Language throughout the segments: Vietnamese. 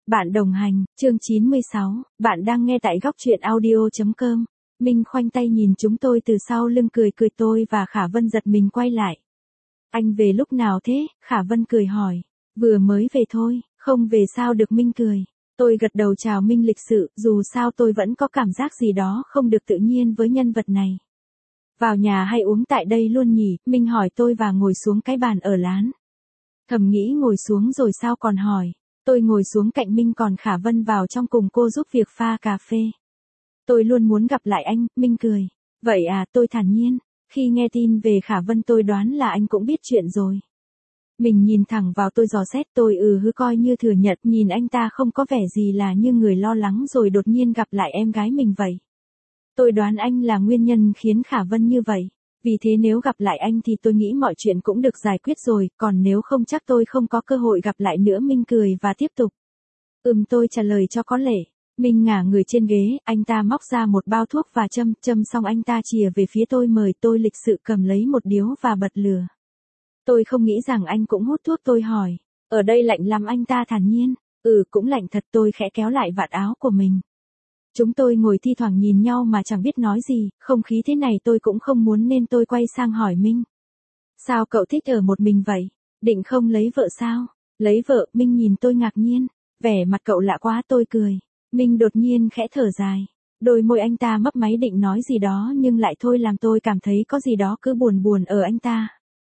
Bạn đồng hành, chương 96, bạn đang nghe tại góc truyện audio.com. Minh khoanh tay nhìn chúng tôi từ sau lưng cười cười, tôi và Khả Vân giật mình quay lại. Anh về lúc nào thế? Khả Vân cười hỏi. Vừa mới về thôi, không về sao được, Minh cười. Tôi gật đầu chào Minh lịch sự, dù sao tôi vẫn có cảm giác gì đó không được tự nhiên với nhân vật này. Vào nhà hay uống tại đây luôn nhỉ? Minh hỏi tôi và ngồi xuống cái bàn ở lán. Thầm nghĩ ngồi xuống rồi sao còn hỏi. Tôi ngồi xuống cạnh Minh, còn Khả Vân vào trong cùng cô giúp việc pha cà phê. Tôi luôn muốn gặp lại anh, Minh cười. Vậy à, tôi thản nhiên. Khi nghe tin về Khả Vân tôi đoán là anh cũng biết chuyện rồi. Mình nhìn thẳng vào tôi dò xét, tôi hứ coi như thừa nhận, nhìn anh ta không có vẻ gì là như người lo lắng rồi đột nhiên gặp lại em gái mình vậy. Tôi đoán anh là nguyên nhân khiến Khả Vân như vậy. Vì thế nếu gặp lại anh thì tôi nghĩ mọi chuyện cũng được giải quyết rồi, còn nếu không chắc tôi không có cơ hội gặp lại nữa. Minh cười và tiếp tục. Tôi trả lời cho có lệ. Minh ngả người trên ghế, anh ta móc ra một bao thuốc và châm xong anh ta chìa về phía tôi mời, tôi lịch sự cầm lấy một điếu và bật lửa. Tôi không nghĩ rằng anh cũng hút thuốc, tôi hỏi. Ở đây lạnh lắm, anh ta thản nhiên. Cũng lạnh thật, tôi khẽ kéo lại vạt áo của mình. Chúng tôi ngồi thi thoảng nhìn nhau mà chẳng biết nói gì, không khí thế này tôi cũng không muốn nên tôi quay sang hỏi Minh. Sao cậu thích ở một mình vậy? Định không lấy vợ sao? Lấy vợ? Minh nhìn tôi ngạc nhiên. Vẻ mặt cậu lạ quá, tôi cười. Minh đột nhiên khẽ thở dài. Đôi môi anh ta mấp máy định nói gì đó nhưng lại thôi, làm tôi cảm thấy có gì đó cứ buồn buồn ở anh ta.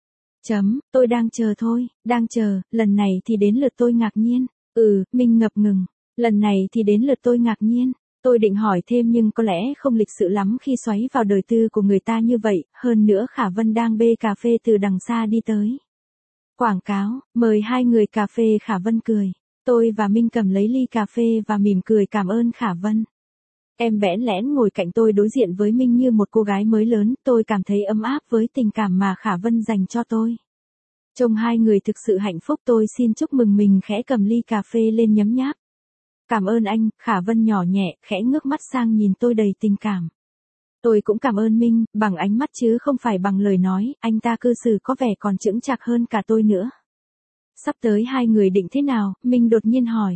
Tôi đang chờ thôi, đang chờ, lần này thì đến lượt tôi ngạc nhiên. Minh ngập ngừng. Lần này thì đến lượt tôi ngạc nhiên. Tôi định hỏi thêm nhưng có lẽ không lịch sự lắm khi xoáy vào đời tư của người ta như vậy, hơn nữa Khả Vân đang bê cà phê từ đằng xa đi tới. Quảng cáo, mời hai người cà phê, Khả Vân cười. Tôi và Minh cầm lấy ly cà phê và mỉm cười cảm ơn Khả Vân. Em bẽn lẽn ngồi cạnh tôi đối diện với Minh như một cô gái mới lớn, tôi cảm thấy ấm áp với tình cảm mà Khả Vân dành cho tôi. Trông hai người thực sự hạnh phúc, tôi xin chúc mừng mình khẽ cầm ly cà phê lên nhấm nháp. Cảm ơn anh, Khả Vân nhỏ nhẹ, khẽ ngước mắt sang nhìn tôi đầy tình cảm. Tôi cũng cảm ơn Minh, bằng ánh mắt chứ không phải bằng lời nói, anh ta cư xử có vẻ còn chững chạc hơn cả tôi nữa. Sắp tới hai người định thế nào? Minh đột nhiên hỏi.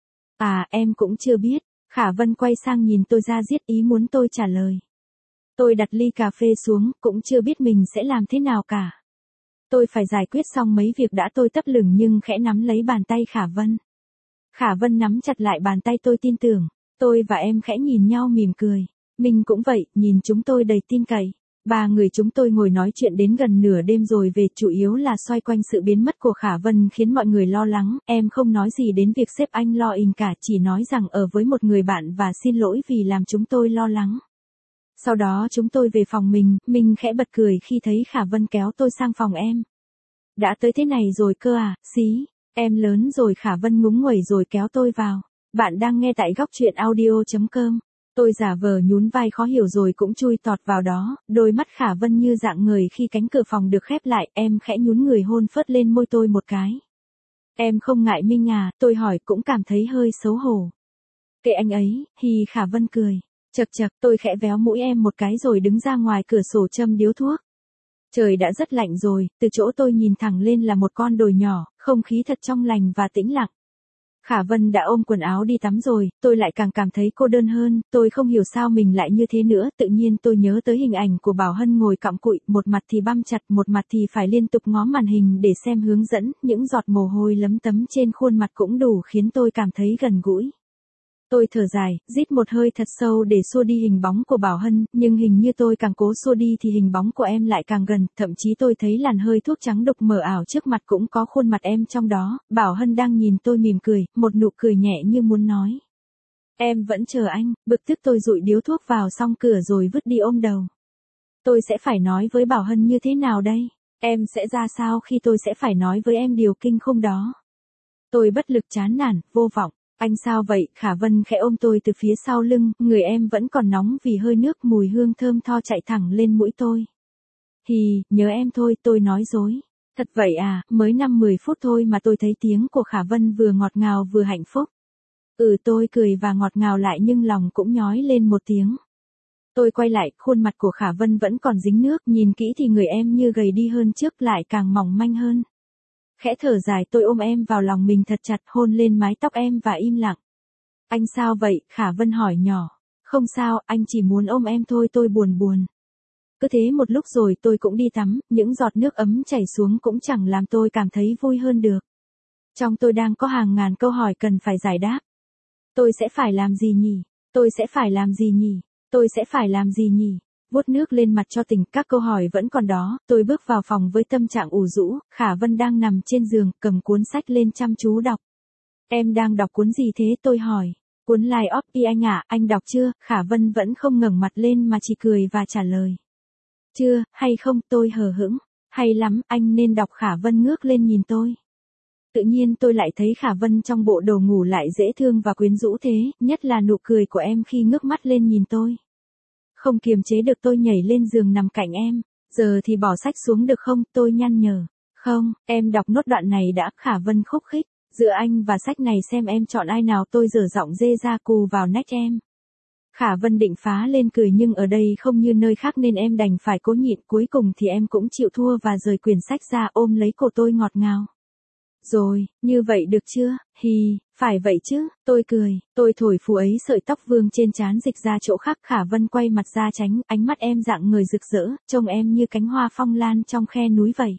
Em cũng chưa biết. Khả Vân quay sang nhìn tôi ra diết ý muốn tôi trả lời. Tôi đặt ly cà phê xuống, cũng chưa biết mình sẽ làm thế nào cả. Tôi phải giải quyết xong mấy việc đã, tôi tấp lửng nhưng khẽ nắm lấy bàn tay Khả Vân. Khả Vân nắm chặt lại bàn tay tôi, tin tưởng. Tôi và em khẽ nhìn nhau mỉm cười. Minh cũng vậy, nhìn chúng tôi đầy tin cậy. Ba người chúng tôi ngồi nói chuyện đến gần nửa đêm rồi về, chủ yếu là xoay quanh sự biến mất của Khả Vân khiến mọi người lo lắng. Em không nói gì đến việc sếp anh lo ình cả, chỉ nói rằng ở với một người bạn và xin lỗi vì làm chúng tôi lo lắng. Sau đó chúng tôi về phòng mình, Minh khẽ bật cười khi thấy Khả Vân kéo tôi sang phòng em. Đã tới thế này rồi cơ à, xí. Em lớn rồi, Khả Vân ngúng nguẩy rồi kéo tôi vào. Bạn đang nghe tại góc truyện audio.com. Tôi giả vờ nhún vai khó hiểu rồi cũng chui tọt vào đó, đôi mắt Khả Vân như dạng người khi cánh cửa phòng được khép lại, em khẽ nhún người hôn phớt lên môi tôi một cái. Em không ngại Minh à, tôi hỏi, cũng cảm thấy hơi xấu hổ. Kệ anh ấy, hi, Khả Vân cười. Chậc chậc, tôi khẽ véo mũi em một cái rồi đứng ra ngoài cửa sổ châm điếu thuốc. Trời đã rất lạnh rồi, từ chỗ tôi nhìn thẳng lên là một con đồi nhỏ, không khí thật trong lành và tĩnh lặng. Khả Vân đã ôm quần áo đi tắm rồi, tôi lại càng cảm thấy cô đơn hơn, tôi không hiểu sao mình lại như thế nữa, tự nhiên tôi nhớ tới hình ảnh của Bảo Hân ngồi cặm cụi, một mặt thì băm chặt, một mặt thì phải liên tục ngó màn hình để xem hướng dẫn, những giọt mồ hôi lấm tấm trên khuôn mặt cũng đủ khiến tôi cảm thấy gần gũi. Tôi thở dài, rít một hơi thật sâu để xua đi hình bóng của Bảo Hân, nhưng hình như tôi càng cố xua đi thì hình bóng của em lại càng gần, thậm chí tôi thấy làn hơi thuốc trắng đục mờ ảo trước mặt cũng có khuôn mặt em trong đó. Bảo Hân đang nhìn tôi mỉm cười, một nụ cười nhẹ như muốn nói. Em vẫn chờ anh, bực tức tôi dụi điếu thuốc vào xong cửa rồi vứt đi ôm đầu. Tôi sẽ phải nói với Bảo Hân như thế nào đây? Em sẽ ra sao khi tôi sẽ phải nói với em điều kinh khủng đó? Tôi bất lực, chán nản, vô vọng. Anh sao vậy? Khả Vân khẽ ôm tôi từ phía sau lưng, người em vẫn còn nóng vì hơi nước, mùi hương thơm tho chạy thẳng lên mũi tôi. Hì, nhớ em thôi, tôi nói dối. Thật vậy à, mới 5-10 phút thôi mà tôi thấy tiếng của Khả Vân vừa ngọt ngào vừa hạnh phúc. Tôi cười và ngọt ngào lại nhưng lòng cũng nhói lên một tiếng. Tôi quay lại, khuôn mặt của Khả Vân vẫn còn dính nước, nhìn kỹ thì người em như gầy đi hơn trước, lại càng mỏng manh hơn. Khẽ thở dài tôi ôm em vào lòng mình thật chặt hôn lên mái tóc em và im lặng. Anh sao vậy? Khả Vân hỏi nhỏ. Không sao, anh chỉ muốn ôm em thôi tôi buồn buồn. Cứ thế một lúc rồi tôi cũng đi tắm, những giọt nước ấm chảy xuống cũng chẳng làm tôi cảm thấy vui hơn được. Trong tôi đang có hàng ngàn câu hỏi cần phải giải đáp. Tôi sẽ phải làm gì nhỉ? Tôi sẽ phải làm gì nhỉ? Tôi sẽ phải làm gì nhỉ? Vuốt nước lên mặt cho tỉnh, các câu hỏi vẫn còn đó, tôi bước vào phòng với tâm trạng ủ rũ, Khả Vân đang nằm trên giường, cầm cuốn sách lên chăm chú đọc. Em đang đọc cuốn gì thế tôi hỏi. Cuốn Life of Pi anh ạ, anh đọc chưa? Khả Vân vẫn không ngẩng mặt lên mà chỉ cười và trả lời. Chưa, hay không, tôi hờ hững. Hay lắm, anh nên đọc. Khả Vân ngước lên nhìn tôi. Tự nhiên tôi lại thấy Khả Vân trong bộ đồ ngủ lại dễ thương và quyến rũ thế, nhất là nụ cười của em khi ngước mắt lên nhìn tôi. Không kiềm chế được tôi nhảy lên giường nằm cạnh em. Giờ thì bỏ sách xuống được không? Tôi nhăn nhở. Không, em đọc nốt đoạn này đã. Khả Vân khúc khích. Giữa anh và sách này xem em chọn ai nào. Tôi giở giọng dê ra cù vào nách em. Khả Vân định phá lên cười nhưng ở đây không như nơi khác nên em đành phải cố nhịn. Cuối cùng thì em cũng chịu thua và rời quyển sách ra ôm lấy cổ tôi ngọt ngào. Rồi, như vậy được chưa? Hi, phải vậy chứ, tôi cười, tôi thổi phù ấy sợi tóc vương trên trán dịch ra chỗ khác. Khả Vân quay mặt ra tránh, ánh mắt em dạng người rực rỡ, trông em như cánh hoa phong lan trong khe núi vậy.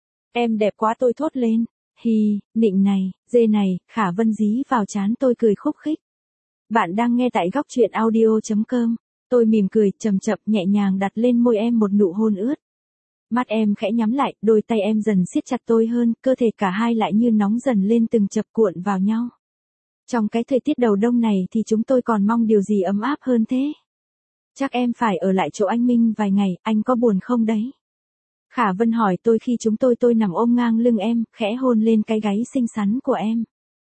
Em đẹp quá tôi thốt lên. Hi, nịnh này, dê này. Khả Vân dí vào trán tôi cười khúc khích. Bạn đang nghe tại góc truyện audio.com. Tôi mỉm cười, chậm chậm nhẹ nhàng đặt lên môi em một nụ hôn ướt. Mắt em khẽ nhắm lại, đôi tay em dần siết chặt tôi hơn, cơ thể cả hai lại như nóng dần lên từng chập cuộn vào nhau. Trong cái thời tiết đầu đông này thì chúng tôi còn mong điều gì ấm áp hơn thế. Chắc em phải ở lại chỗ anh Minh vài ngày, anh có buồn không đấy? Khả Vân hỏi tôi khi chúng tôi nằm ôm ngang lưng em, khẽ hôn lên cái gáy xinh xắn của em.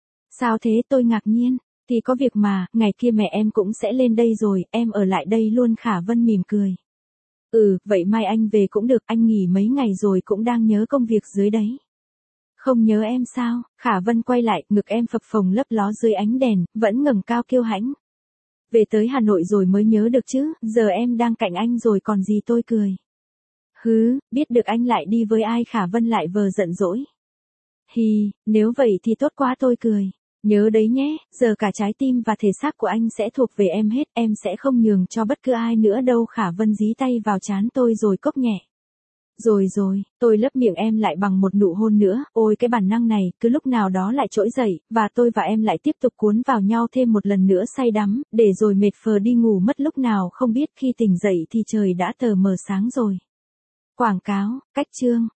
Sao thế? Tôi ngạc nhiên. Thì có việc mà, ngày kia mẹ em cũng sẽ lên đây rồi, em ở lại đây luôn. Khả Vân mỉm cười. Vậy mai anh về cũng được, anh nghỉ mấy ngày rồi cũng đang nhớ công việc dưới đấy. Không nhớ em sao? Khả Vân quay lại, ngực em phập phồng lấp ló dưới ánh đèn, vẫn ngẩng cao kiêu hãnh. Về tới Hà Nội rồi mới nhớ được chứ, giờ em đang cạnh anh rồi còn gì. Tôi cười. Biết được anh lại đi với ai? Khả Vân lại vờ giận dỗi. Hi, nếu vậy thì tốt quá. Tôi cười. Nhớ đấy nhé, giờ cả trái tim và thể xác của anh sẽ thuộc về em hết, em sẽ không nhường cho bất cứ ai nữa đâu. Khả Vân dí tay vào trán tôi rồi cốc nhẹ. Rồi, tôi lấp miệng em lại bằng một nụ hôn nữa, ôi cái bản năng này, cứ lúc nào đó lại trỗi dậy, và tôi và em lại tiếp tục cuốn vào nhau thêm một lần nữa say đắm, để rồi mệt phờ đi ngủ mất lúc nào không biết. Khi tỉnh dậy thì trời đã tờ mờ sáng rồi. Quảng cáo, cách chương.